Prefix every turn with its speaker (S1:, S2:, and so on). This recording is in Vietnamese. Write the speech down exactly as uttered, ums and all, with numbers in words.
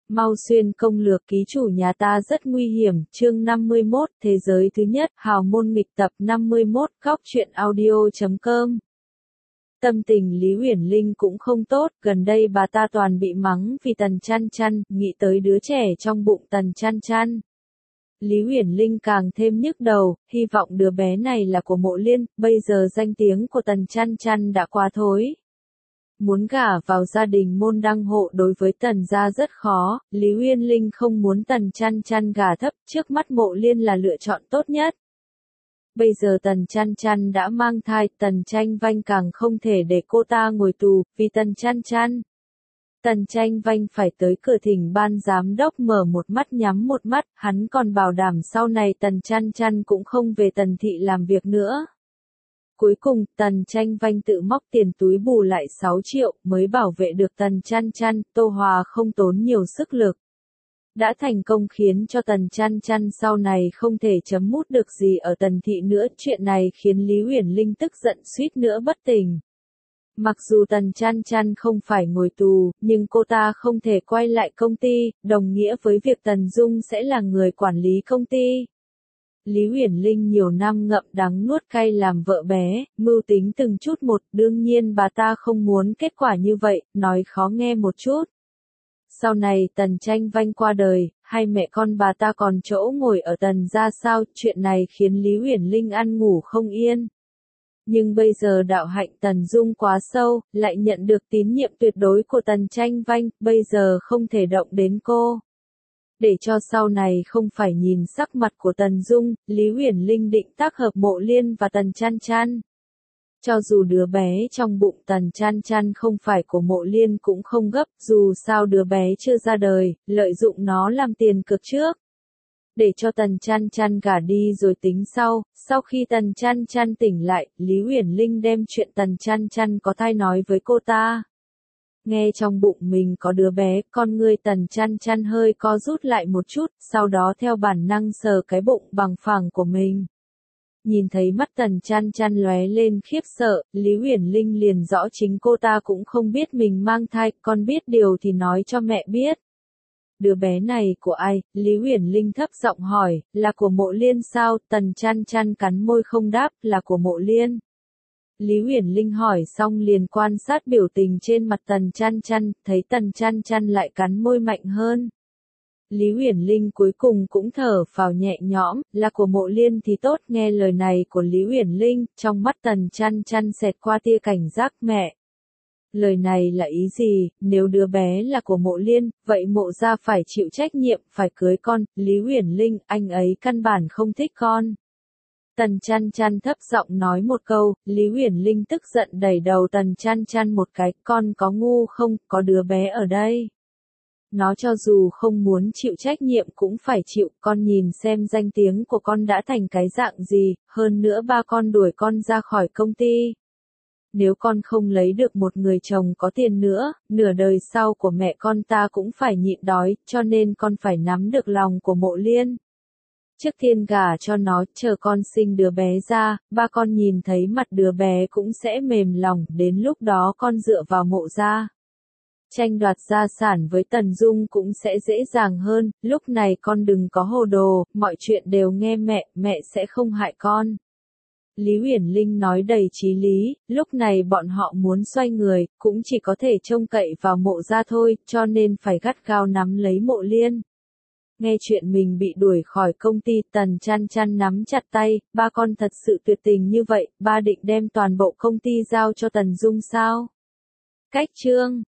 S1: Mau xuyên công lược ký chủ nhà ta rất nguy hiểm, chương năm mươi mốt, thế giới thứ nhất, hào môn nghịch tập năm mươi mốt, góc truyện audio chấm com. Tâm tình Lý Uyển Linh cũng không tốt, gần đây bà ta toàn bị mắng vì Tần Chăn Chăn, nghĩ tới đứa trẻ trong bụng Tần Chăn Chăn. Lý Uyển Linh càng thêm nhức đầu, hy vọng đứa bé này là của Mộ Liên, bây giờ danh tiếng của Tần Chăn Chăn đã quá thối. Muốn gả vào gia đình môn đăng hộ đối với Tần gia rất khó, Lý Uyển Linh không muốn Tần Chăn Chăn gả thấp, trước mắt Mộ Liên là lựa chọn tốt nhất. Bây giờ Tần Chăn Chăn đã mang thai, Tần Tranh Vanh càng không thể để cô ta ngồi tù, vì Tần Chăn Chăn. Tần Tranh Vanh phải tới cửa thỉnh ban giám đốc mở một mắt nhắm một mắt, hắn còn bảo đảm sau này Tần Chăn Chăn cũng không về Tần thị làm việc nữa. Cuối cùng, Tần Tranh Vanh tự móc tiền túi bù lại sáu triệu, mới bảo vệ được Tần Chăn Chăn, Tô Hòa không tốn nhiều sức lực. Đã thành công khiến cho Tần Chăn Chăn sau này không thể chấm mút được gì ở Tần thị nữa, chuyện này khiến Lý Uyển Linh tức giận suýt nữa bất tỉnh. Mặc dù Tần Chăn Chăn không phải ngồi tù, nhưng cô ta không thể quay lại công ty, đồng nghĩa với việc Tần Dung sẽ là người quản lý công ty. Lý Uyển Linh nhiều năm ngậm đắng nuốt cay làm vợ bé, mưu tính từng chút một, đương nhiên bà ta không muốn kết quả như vậy, nói khó nghe một chút. Sau này Tần Tranh Vanh qua đời, hai mẹ con bà ta còn chỗ ngồi ở Tần gia sao, chuyện này khiến Lý Uyển Linh ăn ngủ không yên. Nhưng bây giờ đạo hạnh Tần Dung quá sâu, lại nhận được tín nhiệm tuyệt đối của Tần Tranh Vanh, bây giờ không thể động đến cô. Để cho sau này không phải nhìn sắc mặt của Tần Dung, Lý Uyển Linh định tác hợp Mộ Liên và Tần Chăn Chăn. Cho dù đứa bé trong bụng Tần Chăn Chăn không phải của Mộ Liên cũng không gấp, dù sao đứa bé chưa ra đời, lợi dụng nó làm tiền cược trước. Để cho Tần Chăn Chăn gả đi rồi tính sau, sau khi Tần Chăn Chăn tỉnh lại, Lý Uyển Linh đem chuyện Tần Chăn Chăn có thai nói với cô ta. Nghe trong bụng mình có đứa bé, con ngươi Tần Chăn Chăn hơi co rút lại một chút, sau đó theo bản năng sờ cái bụng bằng phẳng của mình. Nhìn thấy mắt Tần Chăn Chăn lóe lên khiếp sợ, Lý Uyển Linh liền rõ chính cô ta cũng không biết mình mang thai, con biết điều thì nói cho mẹ biết. Đứa bé này của ai? Lý Uyển Linh thấp giọng hỏi, là của Mộ Liên sao? Tần Chăn Chăn cắn môi không đáp, là của Mộ Liên. Lý Uyển Linh hỏi xong liền quan sát biểu tình trên mặt Tần Chăn Chăn, thấy Tần Chăn Chăn lại cắn môi mạnh hơn. Lý Uyển Linh cuối cùng cũng thở phào nhẹ nhõm, là của Mộ Liên thì tốt, nghe lời này của Lý Uyển Linh, trong mắt Tần Chăn Chăn xẹt qua tia cảnh giác mẹ. Lời này là ý gì, nếu đứa bé là của Mộ Liên, vậy Mộ gia phải chịu trách nhiệm, phải cưới con, Lý Uyển Linh, anh ấy căn bản không thích con. Tần Chăn Chăn thấp giọng nói một câu, Lý Uyển Linh tức giận đẩy đầu Tần Chăn Chăn một cái, con có ngu không, có đứa bé ở đây. Nó cho dù không muốn chịu trách nhiệm cũng phải chịu, con nhìn xem danh tiếng của con đã thành cái dạng gì, hơn nữa ba con đuổi con ra khỏi công ty. Nếu con không lấy được một người chồng có tiền nữa, nửa đời sau của mẹ con ta cũng phải nhịn đói, cho nên con phải nắm được lòng của Mộ Liên. Trước tiên gả cho nó, chờ con sinh đứa bé ra, ba con nhìn thấy mặt đứa bé cũng sẽ mềm lòng, đến lúc đó con dựa vào Mộ gia. Tranh đoạt gia sản với Tần Dung cũng sẽ dễ dàng hơn, lúc này con đừng có hồ đồ, mọi chuyện đều nghe mẹ, mẹ sẽ không hại con. Lý Uyển Linh nói đầy chí lý, lúc này bọn họ muốn xoay người, cũng chỉ có thể trông cậy vào Mộ gia thôi, cho nên phải gắt gao nắm lấy Mộ Liên. Nghe chuyện mình bị đuổi khỏi công ty, Tần Chăn Chăn nắm chặt tay, ba con thật sự tuyệt tình như vậy, ba định đem toàn bộ công ty giao cho Tần Dung sao? Cách chương